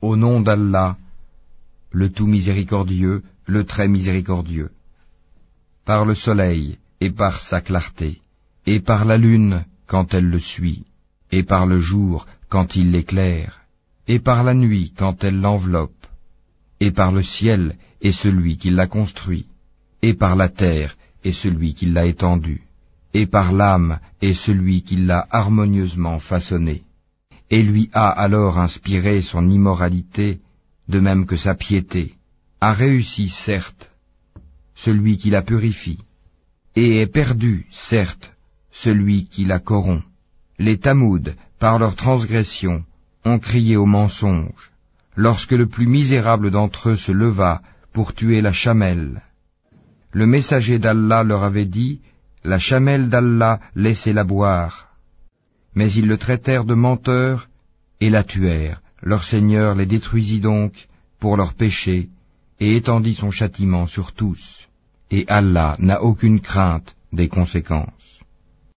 Au nom d'Allah, le tout miséricordieux, le très miséricordieux. Par le soleil et par sa clarté, et par la lune quand elle le suit, et par le jour quand il l'éclaire, et par la nuit quand elle l'enveloppe, et par le ciel et celui qui l'a construit, et par la terre et celui qui l'a étendue, et par l'âme et celui qui l'a harmonieusement façonné, et lui a alors inspiré son immoralité, de même que sa piété, a réussi certes celui qui la purifie, et est perdu certes celui qui la corrompt. Les Tamouds, par leur transgression, ont crié au mensonge, lorsque le plus misérable d'entre eux se leva pour tuer la chamelle. Le messager d'Allah leur avait dit, la chamelle d'Allah, laissez-la boire. Mais ils le traitèrent de menteur et la tuèrent. Leur Seigneur les détruisit donc pour leurs péchés et étendit son châtiment sur tous. Et Allah n'a aucune crainte des conséquences.